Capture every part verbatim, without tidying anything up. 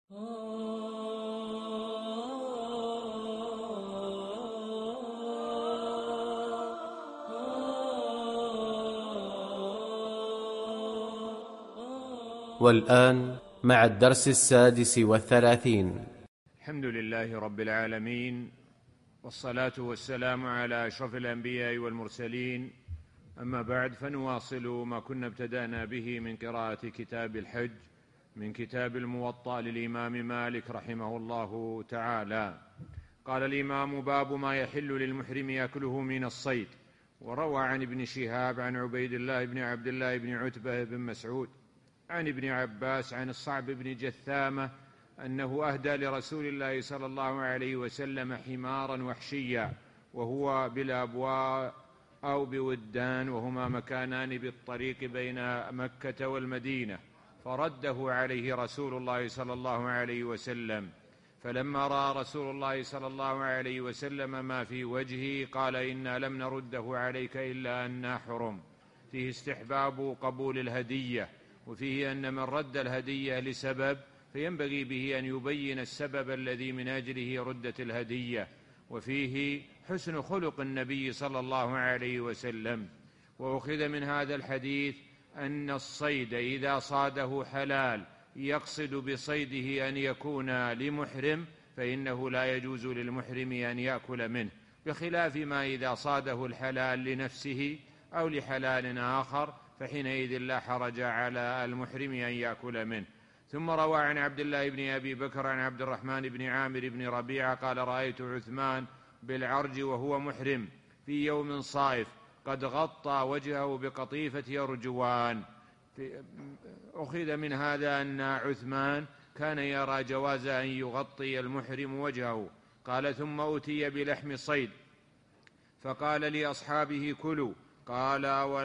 والآن مع الدرس السادس والثلاثين. الحمد لله رب العالمين، والصلاة والسلام على أشرف الأنبياء والمرسلين. أما بعد، فنواصل ما كنا ابتدأنا به من قراءة كتاب الحج من كتاب الموطأ للإمام مالك رحمه الله تعالى. قال الإمام: باب ما يحل للمحرم يأكله من الصيد. وروى عن ابن شهاب عن عبيد الله بن عبد الله بن عتبة بن مسعود عن ابن عباس عن الصعب بن جثامة أنه أهدى لرسول الله صلى الله عليه وسلم حمارا وحشيا وهو بالأبواء أو بودان، وهما مكانان بالطريق بين مكة والمدينة، فرده عليه رسول الله صلى الله عليه وسلم. فلما رأى رسول الله صلى الله عليه وسلم ما في وجهه قال: إنا لم نرده عليك إلا أننا حرم. فيه استحباب قبول الهدية، وفيه أن من رد الهدية لسبب فينبغي به أن يبين السبب الذي من أجله ردت الهدية. وفيه حسن خلق النبي صلى الله عليه وسلم. وأخذ من هذا الحديث أن الصيد إذا صاده حلال يقصد بصيده أن يكون لمحرم فإنه لا يجوز للمحرم أن يأكل منه، بخلاف ما إذا صاده الحلال لنفسه أو لحلال آخر فحينئذ لا حرج على المحرم أن يأكل منه. ثم روى عن عبد الله بن أبي بكر عن عبد الرحمن بن عامر بن ربيعة قال: رأيت عثمان بالعرج وهو محرم في يوم صائف قد غطى وجهه بقطيفة يرجوان. أخذ من هذا أن عثمان كان يرى جواز أن يغطي المحرم وجهه. قال: ثم أتي بلحم صيد فقال لأصحابه: كلوا. قال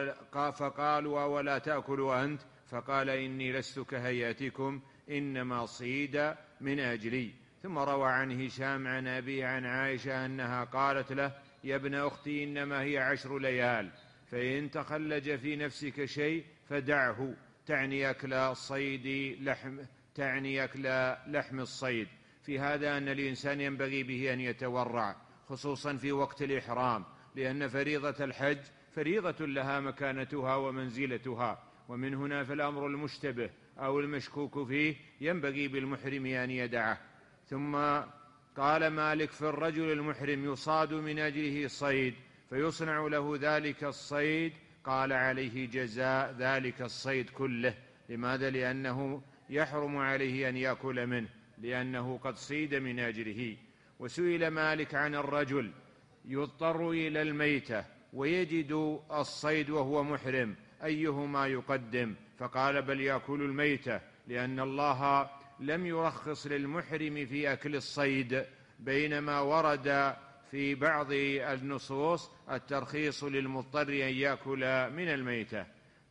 فقالوا: ولا تأكل أنت؟ فقال: إني لست كهيئتكم، إنما صيد من أجلي. ثم روى عن هشام عن أبي عن عائشة أنها قالت له: يا ابن أختي، إنما هي عشر ليال، فإن تخلج في نفسك شيء فدعه، تعني أكل الصيد لحم تعني أكل لحم الصيد. في هذا أن الإنسان ينبغي به أن يتورع، خصوصا في وقت الإحرام، لأن فريضة الحج فريضة لها مكانتها ومنزلتها، ومن هنا فالأمر المشتبه أو المشكوك فيه ينبغي بالمحرم أن يدعه. ثم قال مالك: في الرجل المحرم يصاد من أجله صيد فيصنع له ذلك الصيد، قال: عليه جزاء ذلك الصيد كله. لماذا؟ لأنه يحرم عليه أن يأكل منه، لأنه قد صيد من أجله. وسئل مالك عن الرجل يضطر إلى الميتة ويجد الصيد وهو محرم، أيهما يقدم؟ فقال: بل يأكل الميتة، لأن الله لم يرخص للمحرم في أكل الصيد، بينما ورد في بعض النصوص الترخيص للمضطر أن يأكل من الميتة.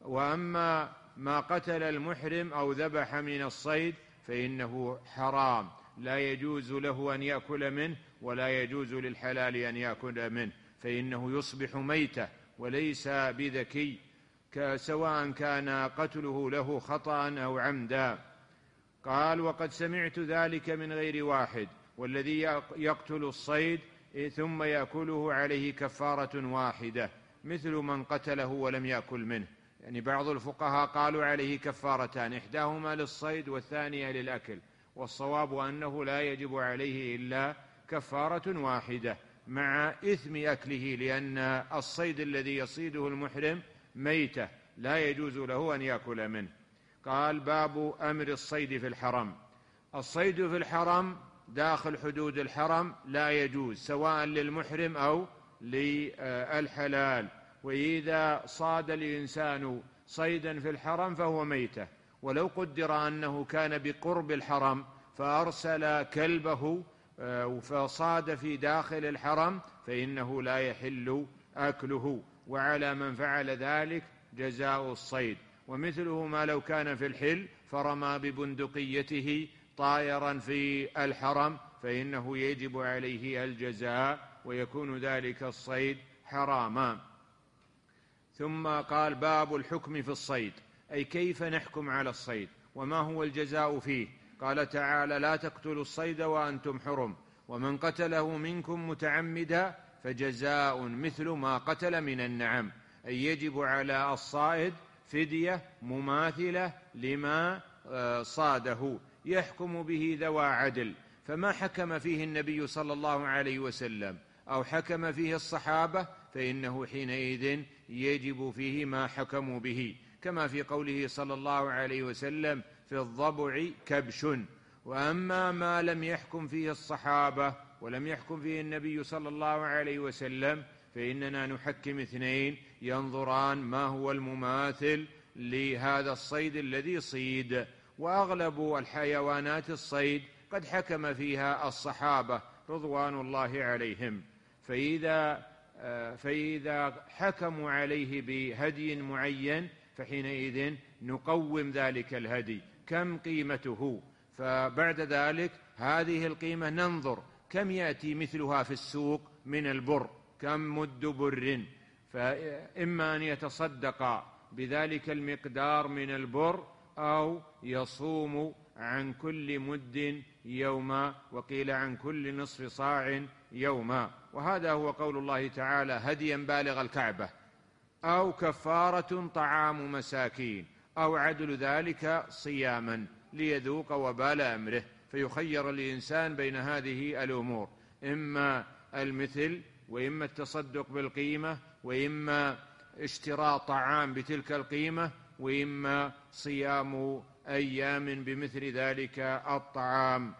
وأما ما قتل المحرم أو ذبح من الصيد فإنه حرام، لا يجوز له أن يأكل منه ولا يجوز للحلال أن يأكل منه، فإنه يصبح ميتة وليس بذكي، سواء كان قتله له خطأ أو عمدا. قال: وقد سمعت ذلك من غير واحد، والذي يقتل الصيد ثم يأكله عليه كفارة واحدة، مثل من قتله ولم يأكل منه. يعني بعض الفقهاء قالوا عليه كفارتان، إحداهما للصيد والثانية للأكل، والصواب أنه لا يجب عليه إلا كفارة واحدة مع إثم أكله، لأن الصيد الذي يصيده المحرم ميتة لا يجوز له أن يأكل منه. قال: باب أمر الصيد في الحرم. الصيد في الحرم داخل حدود الحرم لا يجوز، سواء للمحرم أو للحلال. وإذا صاد الإنسان صيدا في الحرم فهو ميتة. ولو قدر أنه كان بقرب الحرم فأرسل كلبه فصاد في داخل الحرم فإنه لا يحل أكله، وعلى من فعل ذلك جزاء الصيد. ومثله ما لو كان في الحل فرمى ببندقيته طائرا في الحرم فإنه يجب عليه الجزاء ويكون ذلك الصيد حراما. ثم قال: باب الحكم في الصيد، أي كيف نحكم على الصيد وما هو الجزاء فيه. قال تعالى: لا تقتلوا الصيد وأنتم حرم، ومن قتله منكم متعمدا فجزاء مثل ما قتل من النعم. أي يجب على الصائد فدية مماثلة لما صاده يحكم به ذوى عدل. فما حكم فيه النبي صلى الله عليه وسلم أو حكم فيه الصحابة فإنه حينئذ يجب فيه ما حكموا به، كما في قوله صلى الله عليه وسلم: في الضبع كبش. وأما ما لم يحكم فيه الصحابة ولم يحكم فيه النبي صلى الله عليه وسلم فإننا نحكم اثنين ينظران ما هو المماثل لهذا الصيد الذي صيد. وأغلب الحيوانات الصيد قد حكم فيها الصحابة رضوان الله عليهم، فإذا فإذا حكموا عليه بهدي معين فحينئذ نقوم ذلك الهدي، كم قيمته، فبعد ذلك هذه القيمة ننظر كم يأتي مثلها في السوق من البر، كم مد بر، فإما أن يتصدق بذلك المقدار من البر أو يصوم عن كل مد يوما، وقيل عن كل نصف صاع يوما. وهذا هو قول الله تعالى: هديا بالغ الكعبة، أو كفارة طعام مساكين، أو عدل ذلك صياما ليذوق وبال أمره. فيخير الإنسان بين هذه الأمور، إما المثل وإما التصدق بالقيمة وإما اشتراء طعام بتلك القيمة وإما صيام أيام بمثل ذلك الطعام.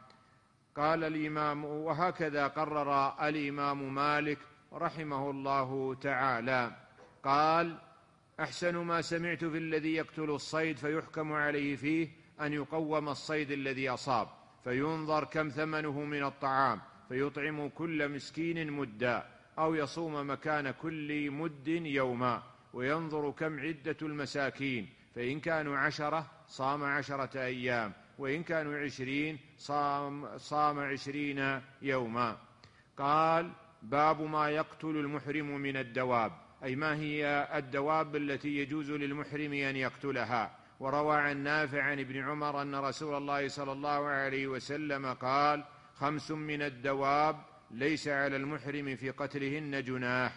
قال الإمام: وهكذا قرر الإمام مالك رحمه الله تعالى، قال: أحسن ما سمعت في الذي يقتل الصيد فيحكم عليه فيه أن يقوم الصيد الذي أصاب، فينظر كم ثمنه من الطعام، فيطعم كل مسكين مدا، أو يصوم مكان كل مد يوما، وينظر كم عدة المساكين، فإن كانوا عشرة صام عشرة أيام، وإن كانوا عشرين صام, صام عشرين يوما. قال: باب ما يقتل المحرم من الدواب، أي ما هي الدواب التي يجوز للمحرم أن يقتلها. وروى عن نافع عن ابن عمر أن رسول الله صلى الله عليه وسلم قال: خمس من الدواب ليس على المحرم في قتلهن جناح،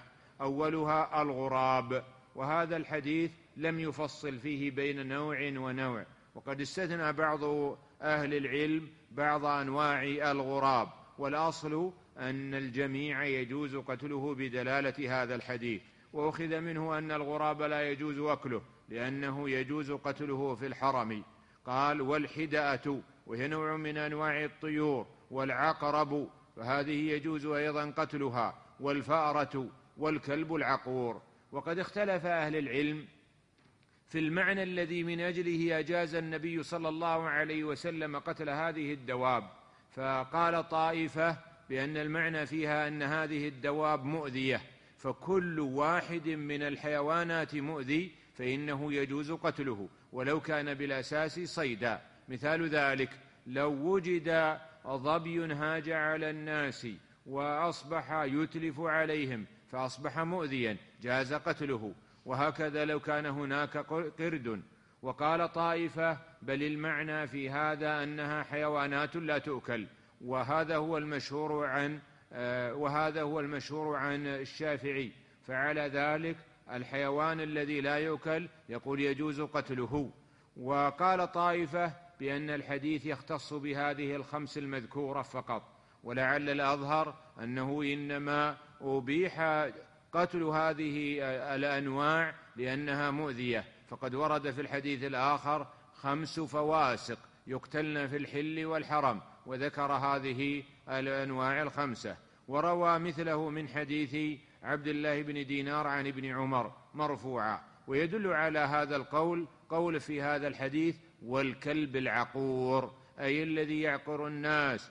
أولها الغراب. وهذا الحديث لم يفصل فيه بين نوع ونوع، وقد استثنى بعض أهل العلم بعض أنواع الغراب، والأصل أن الجميع يجوز قتله بدلالة هذا الحديث. وأخذ منه أن الغراب لا يجوز أكله لأنه يجوز قتله في الحرم. قال: والحدأة، وهي نوع من أنواع الطيور، والعقرب، فهذه يجوز أيضا قتلها، والفأرة، والكلب العقور. وقد اختلف أهل العلم في المعنى الذي من أجله أجاز النبي صلى الله عليه وسلم قتل هذه الدواب. فقال طائفة بأن المعنى فيها أن هذه الدواب مؤذية، فكل واحد من الحيوانات مؤذي فإنه يجوز قتله ولو كان بالأساس صيدا. مثال ذلك: لو وجد ظبي هاج على الناس وأصبح يتلف عليهم فأصبح مؤذيا جاز قتله، وهكذا لو كان هناك قرد. وقال طائفة: بل المعنى في هذا أنها حيوانات لا تؤكل، وهذا هو المشهور عن وهذا هو المشهور عن الشافعي، فعلى ذلك الحيوان الذي لا يؤكل يقول يجوز قتله. وقال طائفة بأن الحديث يختص بهذه الخمس المذكورة فقط، ولعل الأظهر أنه إنما أبيح قتل هذه الأنواع لأنها مؤذية، فقد ورد في الحديث الآخر خمس فواسق يقتلن في الحل والحرم، وذكر هذه الأنواع الخمسة. وروى مثله من حديث عبد الله بن دينار عن ابن عمر مرفوعا. ويدل على هذا القول قول في هذا الحديث: والكلب العقور، أي الذي يعقر الناس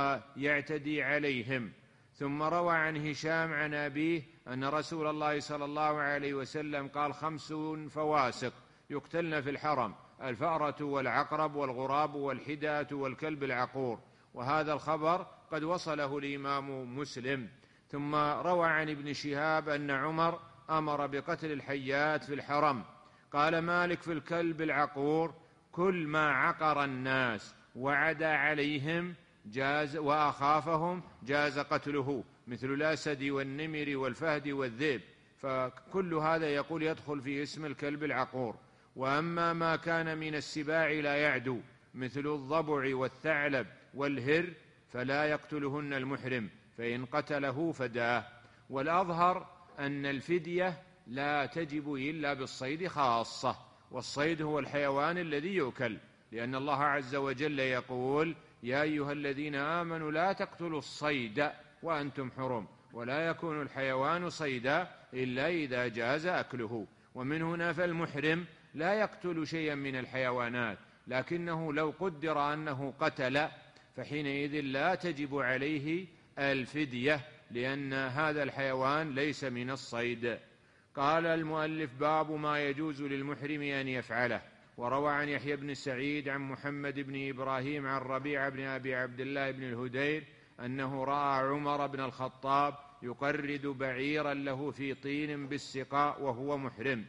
ويعتدي عليهم. ثم روى عن هشام عن أبيه أن رسول الله صلى الله عليه وسلم قال: خمس فواسق يقتلن في الحرم: الفأرة والعقرب والغراب والحداة والكلب العقور. وهذا الخبر قد وصله الإمام مسلم. ثم روى عن ابن شهاب أن عمر أمر بقتل الحيات في الحرم. قال مالك في الكلب العقور: كل ما عقر الناس وعدا عليهم جاز وأخافهم جاز قتله، مثل الأسد والنمر والفهد والذئب، فكل هذا يقول يدخل في اسم الكلب العقور. وأما ما كان من السباع لا يعدو، مثل الضبع والثعلب والهر، فلا يقتلهن المحرم، فإن قتله فداه. والأظهر أن الفدية لا تجب إلا بالصيد خاصة، والصيد هو الحيوان الذي يؤكل، لأن الله عز وجل يقول: يا أيها الذين آمنوا لا تقتلوا الصيد وأنتم حرم، ولا يكون الحيوان صيدا إلا إذا جاز أكله. ومن هنا فالمحرم لا يقتل شيئا من الحيوانات، لكنه لو قدر أنه قتل فحينئذ لا تجب عليه الفدية، لأن هذا الحيوان ليس من الصيد. قال المؤلف: باب ما يجوز للمحرم أن يفعله. وروى عن يحيى بن سعيد عن محمد بن إبراهيم عن ربيع بن أبي عبد الله بن الهدير أنه رأى عمر بن الخطاب يقرد بعيرا له في طين بالسقاء وهو محرم.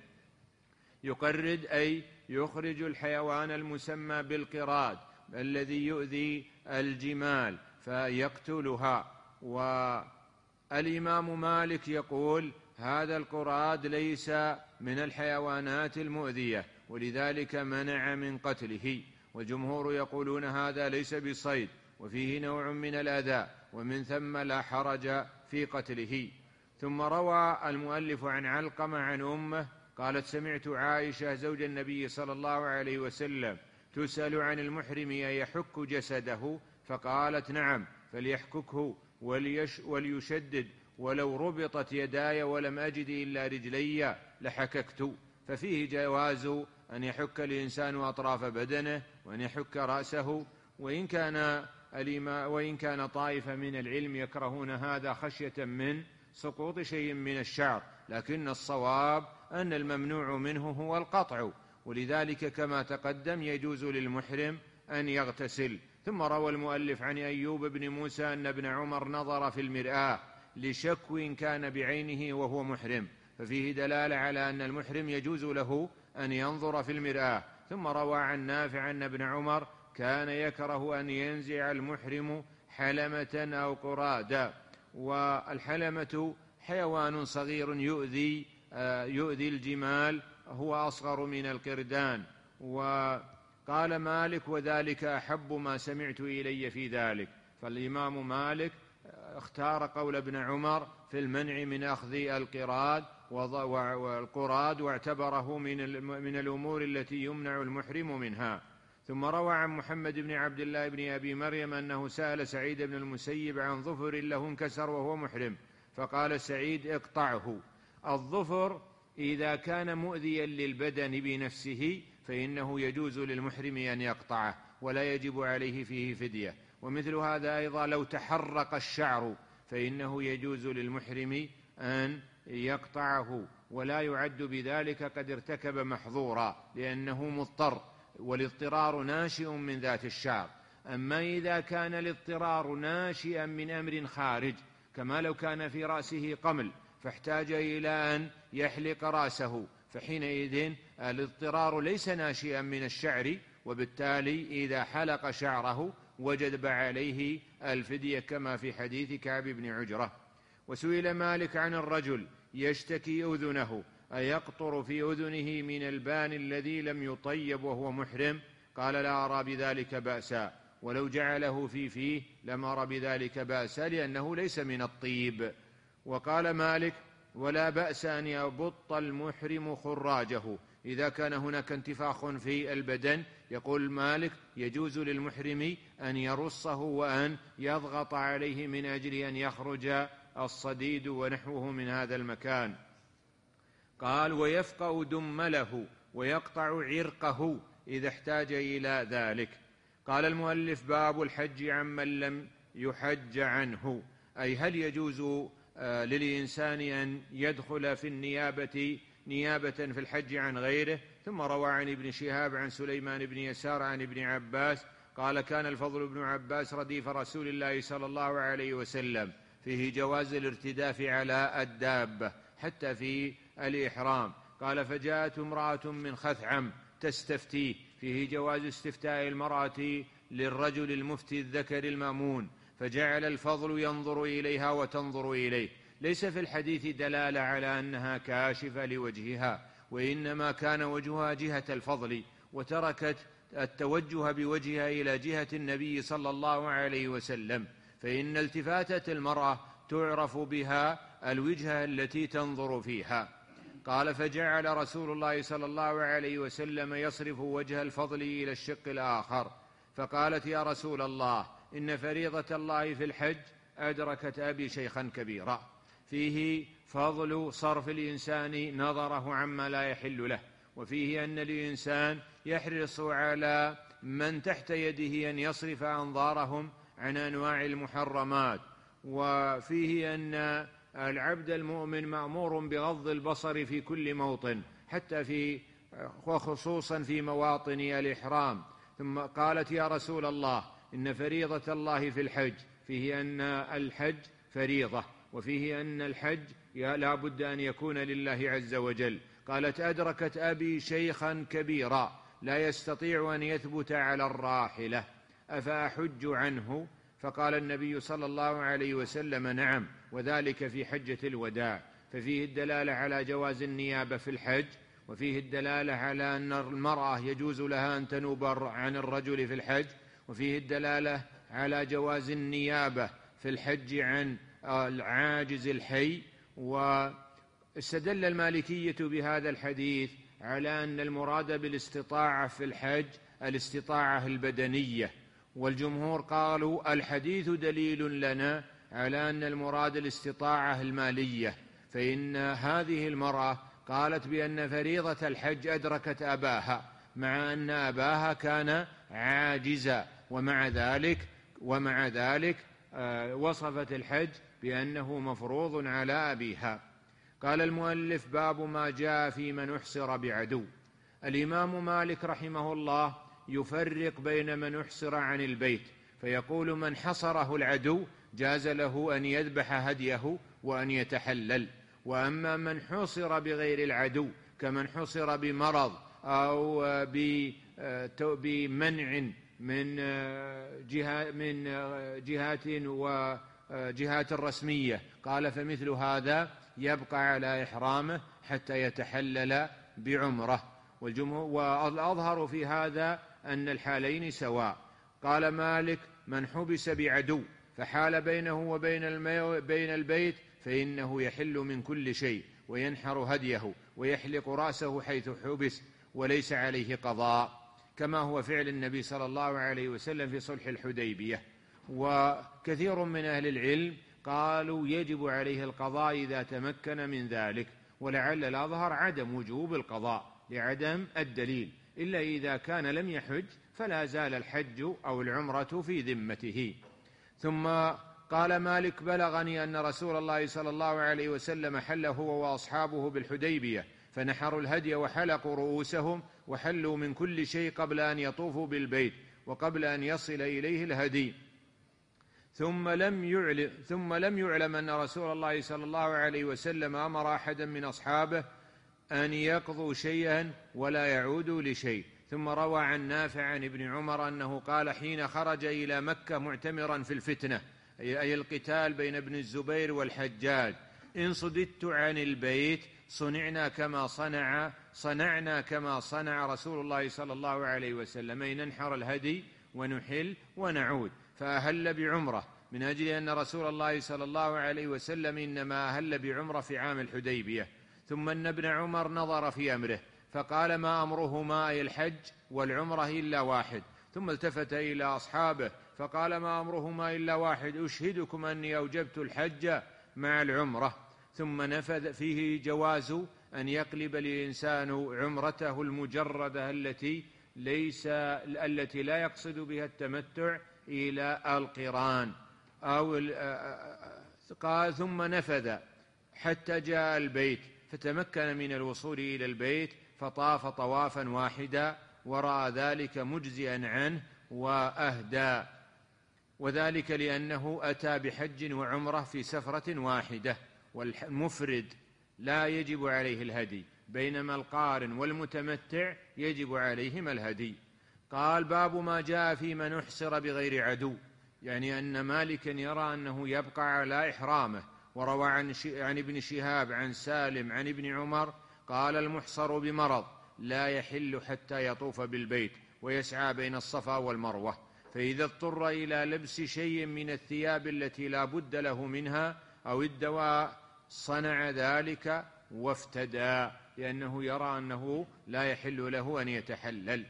يقرد أي يخرج الحيوان المسمى بالقراد الذي يؤذي الجمال فيقتلها. والإمام مالك يقول: هذا القراد ليس من الحيوانات المؤذية، ولذلك منع من قتله. والجمهور يقولون هذا ليس بصيد وفيه نوع من الأذى، ومن ثم لا حرج في قتله. ثم روى المؤلف عن علقمة عن أمه قالت: سمعت عائشة زوج النبي صلى الله عليه وسلم تسأل عن المحرم أيحك جسده، فقالت: نعم، فليحككه وليش وليشدد، ولو ربطت يداي ولم أجد إلا رجلي لحككت. ففيه جواز أن يحك الإنسان أطراف بدنه وأن يحك رأسه، وإن كان وإن كان طائفة من العلم يكرهون هذا خشية من سقوط شيء من الشعر، لكن الصواب أن الممنوع منه هو القطع، ولذلك كما تقدم يجوز للمحرم أن يغتسل. ثم روى المؤلف عن أيوب بن موسى أن ابن عمر نظر في المرآة لشكو كان بعينه وهو محرم، ففيه دلالة على أن المحرم يجوز له أن ينظر في المرآة. ثم روى عن نافع أن ابن عمر كان يكره أن ينزع المحرم حلمة أو قرادا. والحلمة حيوان صغير يؤذي يؤذي الجمال، هو أصغر من القردان. وقال مالك: وذلك أحب ما سمعت إلي في ذلك. فالإمام مالك اختار قول ابن عمر في المنع من أخذ القراد والقراد، واعتبره من الأمور التي يمنع المحرم منها. ثم روى عن محمد بن عبد الله بن أبي مريم أنه سأل سعيد بن المسيب عن ظفر له انكسر وهو محرم، فقال سعيد: اقطعه. الظفر إذا كان مؤذيا للبدن بنفسه فإنه يجوز للمحرم أن يقطعه ولا يجب عليه فيه فدية. ومثل هذا أيضا لو تحرق الشعر فإنه يجوز للمحرم أن يقطعه، ولا يعد بذلك قد ارتكب محظورا، لأنه مضطر، والاضطرار ناشئ من ذات الشعر. أما إذا كان الاضطرار ناشئا من أمر خارج، كما لو كان في رأسه قمل فاحتاج إلى أن يحلق رأسه، فحينئذ الاضطرار ليس ناشئا من الشعر، وبالتالي إذا حلق شعره وجب عليه الفدية، كما في حديث كعب بن عجرة. وسئل مالك عن الرجل يشتكي أذنه أيقطر في أذنه من البان الذي لم يطيب وهو محرم؟ قال: لا أرى بذلك بأسا، ولو جعله في فيه لم أرى بذلك بأسا، لأنه ليس من الطيب. وقال مالك: ولا بأس أن يبط المحرم خراجه إذا كان هناك انتفاخ في البدن. يقول مالك: يجوز للمحرم أن يرصه وأن يضغط عليه من أجل أن يخرج الصديد ونحوه من هذا المكان. قال: ويفقأ دمله ويقطع عرقه إذا احتاج إلى ذلك. قال المؤلف: باب الحج عمن لم يحج عنه، أي هل يجوز للإنسان أن يدخل في النيابة نيابة في الحج عن غيره؟ ثم روى عن ابن شهاب عن سليمان بن يسار عن ابن عباس قال: كان الفضل بن عباس رديف رسول الله صلى الله عليه وسلم، فيه جواز الارتداف على الدابة حتى في الإحرام. قال: فجاءت امرأة من خثعم تستفتيه، فيه جواز استفتاء المرأة للرجل المفتي الذكر المأمون، فجعل الفضل ينظر إليها وتنظر إليه. ليس في الحديث دلالة على أنها كاشفة لوجهها، وإنما كان وجهها جهة الفضل، وتركت التوجه بوجهها إلى جهة النبي صلى الله عليه وسلم، فإن التفاتة المرأة تعرف بها الوجهة التي تنظر فيها. قال: فجعل رسول الله صلى الله عليه وسلم يصرف وجه الفضل إلى الشق الآخر، فقالت: يا رسول الله، إن فريضة الله في الحج أدركت أبي شيخا كبيرا. فيه فضل صرف الإنسان نظره عما لا يحل له، وفيه أن الإنسان يحرص على من تحت يده أن يصرف أنظارهم عن أنواع المحرمات، وفيه أن العبد المؤمن مأمور بغض البصر في كل موطن، حتى في وخصوصا في مواطن الإحرام. ثم قالت: يا رسول الله، إن فريضة الله في الحج، فيه أن الحج فريضة، وفيه أن الحج لا بد أن يكون لله عز وجل. قالت: أدركت أبي شيخا كبيرا لا يستطيع أن يثبت على الراحلة، أفأحج عنه؟ فقال النبي صلى الله عليه وسلم: نعم، وذلك في حجة الوداع. ففيه الدلالة على جواز النيابة في الحج، وفيه الدلالة على أن المرأة يجوز لها أن تنوب عن الرجل في الحج، وفيه الدلالة على جواز النيابة في الحج عن العاجز الحي. واستدل المالكية بهذا الحديث على أن المراد بالاستطاعة في الحج الاستطاعة البدنية، والجمهور قالوا الحديث دليل لنا على أن المراد الاستطاعة المالية، فإن هذه المرأة قالت بأن فريضة الحج أدركت أباها، مع أن أباها كان عاجزا، ومع ذلك ومع ذلك وصفت الحج بأنه مفروض على أبيها. قال المؤلف: باب ما جاء في من أحصر بعدو. الإمام مالك رحمه الله يفرق بين من أحصر عن البيت، فيقول: من حصره العدو جاز له أن يذبح هديه وأن يتحلل. وأما من حصر بغير العدو، كمن حصر بمرض أو بمنع من من جهات وجهات رسمية، قال: فمثل هذا يبقى على إحرامه حتى يتحلل بعمره. والأظهر في هذا أن الحالين سواء. قال مالك: من حبس بعدو فحال بينه وبين بين البيت فإنه يحل من كل شيء، وينحر هديه ويحلق رأسه حيث حبس، وليس عليه قضاء، كما هو فعل النبي صلى الله عليه وسلم في صلح الحديبية. وكثير من أهل العلم قالوا يجب عليه القضاء إذا تمكن من ذلك، ولعل الأظهر عدم وجوب القضاء لعدم الدليل، إلا إذا كان لم يحج فلا زال الحج أو العمرة في ذمته. ثم قال مالك: بلغني أن رسول الله صلى الله عليه وسلم حل هو وأصحابه بالحديبية، فنحروا الهدي وحلقوا رؤوسهم وحلوا من كل شيء قبل أن يطوفوا بالبيت وقبل أن يصل إليه الهدي. ثم لم يعلم, ثم لم يعلم أن رسول الله صلى الله عليه وسلم أمر أحدا من أصحابه أن يقضوا شيئا ولا يعودوا لشيء. ثم روى عن نافع عن ابن عمر أنه قال حين خرج إلى مكة معتمرا في الفتنة، أي القتال بين ابن الزبير والحجاج: إن صددت عن البيت صنعنا كما صنع صنعنا كما صنع رسول الله صلى الله عليه وسلم، أي ننحر الهدي ونحل ونعود. فأهل بعمرة، من أجل أن رسول الله صلى الله عليه وسلم إنما أهل بعمرة في عام الحديبية. ثم أن ابن عمر نظر في أمره فقال: ما أمرهما أي الحج والعمرة إلا واحد. ثم التفت إلى أصحابه فقال: ما أمرهما إلا واحد، أشهدكم أني أوجبت الحج مع العمرة. ثم نفذ فيه جواز أن يقلب الإنسان عمرته المجردة التي ليس التي لا يقصد بها التمتع إلى القران أو قال: ثم نفذ حتى جاء البيت فتمكن من الوصول إلى البيت فطاف طوافا واحدا، ورأى ذلك مجزئا عنه وأهدى، وذلك لأنه أتى بحج وعمرة في سفرة واحدة، والمفرد لا يجب عليه الهدي، بينما القارن والمتمتع يجب عليهما الهدي. قال: باب ما جاء في من احصر بغير عدو، يعني أن مالكا يرى أنه يبقى على إحرامه. وروى عن, عن ابن شهاب عن سالم عن ابن عمر قال: المحصر بمرض لا يحل حتى يطوف بالبيت ويسعى بين الصفا والمروة، فإذا اضطر إلى لبس شيء من الثياب التي لا بد له منها أو الدواء صنع ذلك وافتدى، لأنه يرى أنه لا يحل له أن يتحلل.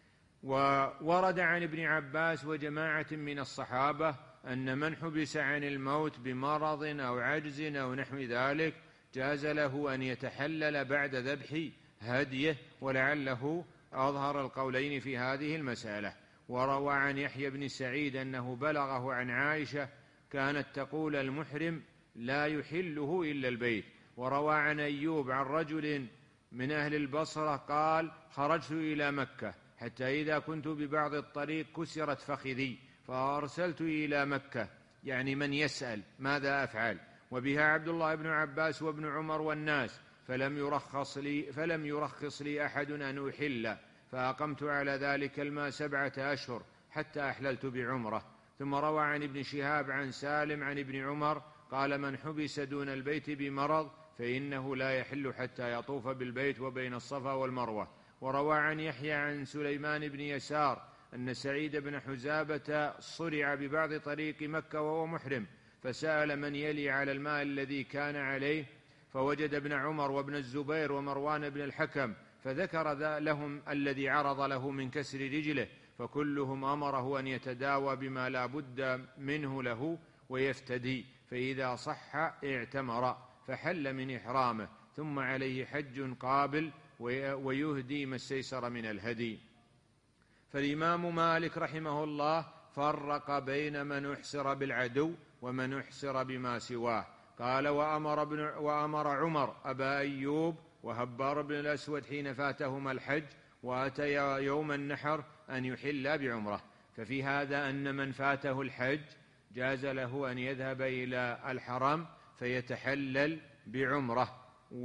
وورد عن ابن عباس وجماعة من الصحابة أن من حبس عن الموت بمرض أو عجز أو نحو ذلك جاز له أن يتحلل بعد ذبح هديه، ولعله أظهر القولين في هذه المسألة. وروى عن يحيى بن سعيد أنه بلغه عن عائشة كانت تقول: المحرم لا يحله إلا البيت. وروى عن أيوب عن رجل من أهل البصرة قال: خرجت إلى مكة حتى إذا كنت ببعض الطريق كسرت فخذي فأرسلت إلى مكة، يعني من يسأل ماذا أفعل، وبها عبد الله بن عباس وابن عمر والناس، فلم يرخص لي, فلم يرخص لي أحد أن أحل، فأقمت على ذلك الماء سبعة أشهر حتى أحللت بعمرة. ثم روى عن ابن شهاب عن سالم عن ابن عمر قال: من حبس دون البيت بمرض فإنه لا يحل حتى يطوف بالبيت وبين الصفا والمروة. وروى عن يحيى عن سليمان بن يسار أن سعيد بن حزابة صرع ببعض طريق مكة وهو محرم، فسأل من يلي على الماء الذي كان عليه، فوجد ابن عمر وابن الزبير ومروان بن الحكم، فذكر لهم الذي عرض له من كسر رجله، فكلهم أمره أن يتداوى بما لا بد منه له ويفتدي، فإذا صح اعتمر فحل من إحرامه، ثم عليه حج قابل ويهدي ما استيسر من الهدي. فالإمام مالك رحمه الله فرق بين من احصر بالعدو ومن احصر بما سواه. قال: وأمر, ابن وأمر عمر أبا أيوب وهبار بن الأسود حين فاتهما الحج وأتيا يوم النحر أن يحل بعمره. ففي هذا أن من فاته الحج جاز له أن يذهب إلى الحرم فيتحلل بعمره،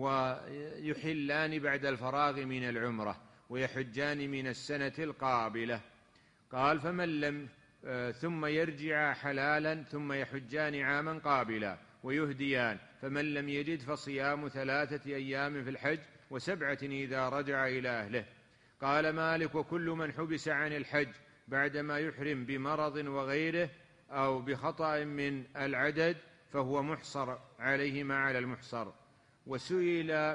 ويحلان بعد الفراغ من العمرة ويحجان من السنة القابلة. قال: فمن لم ثم يرجع حلالا ثم يحجان عاما قابلا ويهديان، فمن لم يجد فصيام ثلاثة أيام في الحج وسبعة إذا رجع إلى أهله. قال مالك: وكل من حبس عن الحج بعدما يحرم بمرض وغيره أو بخطأ من العدد فهو محصر عليه ما على المحصر. وسئل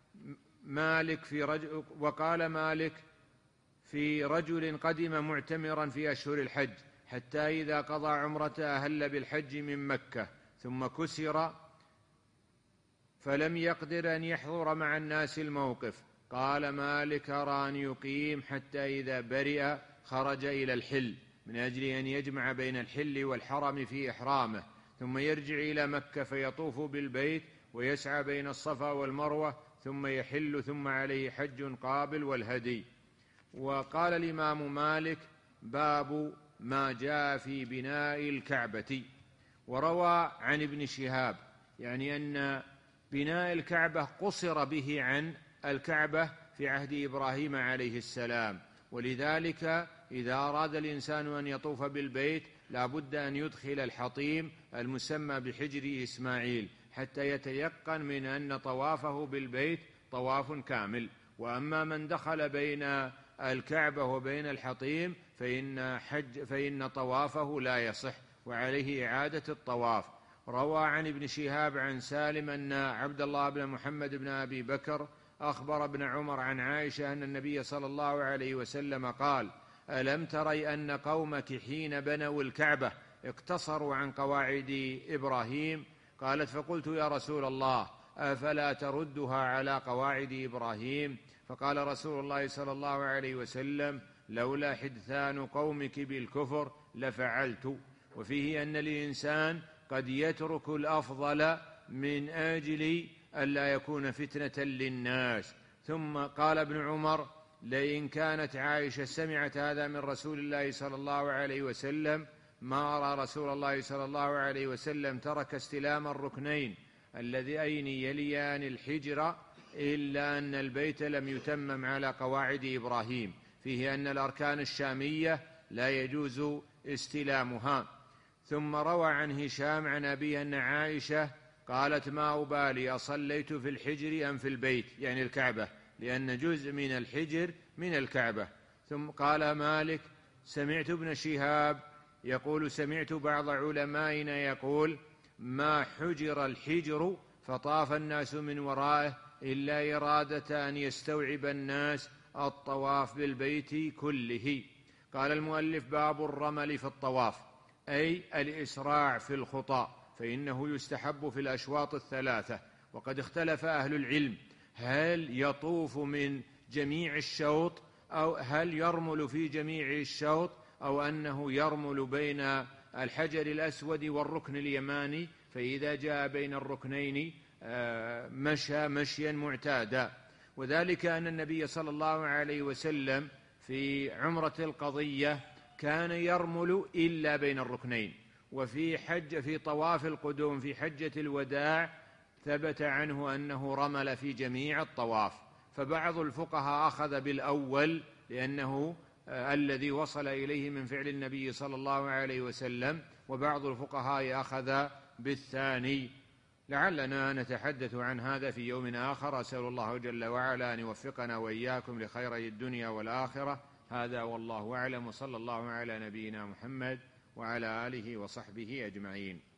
مالك في رجل وقال مالك في رجل قدم معتمرا في أشهر الحج حتى إذا قضى عمرته أهل بالحج من مكة ثم كسر فلم يقدر أن يحضر مع الناس الموقف. قال مالك: أرى أن يقيم حتى إذا برئ خرج إلى الحل من أجل أن يجمع بين الحل والحرم في إحرامه، ثم يرجع إلى مكة فيطوف بالبيت ويسعى بين الصفا والمروة ثم يحل، ثم عليه حج قابل والهدي. وقال الإمام مالك: باب ما جاء في بناء الكعبة. وروى عن ابن شهاب يعني أن بناء الكعبة قصر به عن الكعبة في عهد إبراهيم عليه السلام، ولذلك إذا أراد الإنسان أن يطوف بالبيت لا بد أن يدخل الحطيم المسمى بحجر إسماعيل حتى يتيقن من أن طوافه بالبيت طواف كامل. وأما من دخل بين الكعبة وبين الحطيم فإن, حج فإن طوافه لا يصح وعليه إعادة الطواف. روى عن ابن شهاب عن سالم أن عبد الله بن محمد بن أبي بكر أخبر ابن عمر عن عائشة أن النبي صلى الله عليه وسلم قال: ألم تري أن قومك حين بنوا الكعبة اقتصروا عن قواعد إبراهيم؟ قالت: فقلت: يا رسول الله، أفلا تردها على قواعد إبراهيم؟ فقال رسول الله صلى الله عليه وسلم: لولا حدثان قومك بالكفر لفعلت. وفيه أن الإنسان قد يترك الأفضل من أجل ألا يكون فتنة للناس. ثم قال ابن عمر: لئن كانت عائشة سمعت هذا من رسول الله صلى الله عليه وسلم ما أرى رسول الله صلى الله عليه وسلم ترك استلام الركنين اللذين يليان الحجر إلا أن البيت لم يتمم على قواعد إبراهيم، فيه أن الأركان الشامية لا يجوز استلامها. ثم روى عن هشام عن أبيه أن عائشة قالت: ما أبالي أصليت في الحجر أم في البيت، يعني الكعبة، لأن جزء من الحجر من الكعبة. ثم قال مالك: سمعت ابن شهاب يقول: سمعت بعض علمائنا يقول: ما حجر الحجر فطاف الناس من ورائه إلا إرادة أن يستوعب الناس الطواف بالبيت كله. قال المؤلف: باب الرمل في الطواف، أي الإسراع في الخطى، فإنه يستحب في الأشواط الثلاثة. وقد اختلف أهل العلم هل يطوف من جميع الشوط أو هل يرمل في جميع الشوط، أو أنه يرمل بين الحجر الأسود والركن اليماني، فإذا جاء بين الركنين مشى مشيا معتادا. وذلك أن النبي صلى الله عليه وسلم في عمرة القضية كان يرمل إلا بين الركنين، وفي حج في طواف القدوم في حجة الوداع ثبت عنه أنه رمل في جميع الطواف. فبعض الفقهاء أخذ بالأول لأنه الذي وصل إليه من فعل النبي صلى الله عليه وسلم، وبعض الفقهاء أخذ بالثاني. لعلنا نتحدث عن هذا في يوم آخر. أسأل الله جل وعلا أن يوفقنا وإياكم لخيري الدنيا والآخرة. هذا والله أعلم، وصلى الله على نبينا محمد وعلى آله وصحبه أجمعين.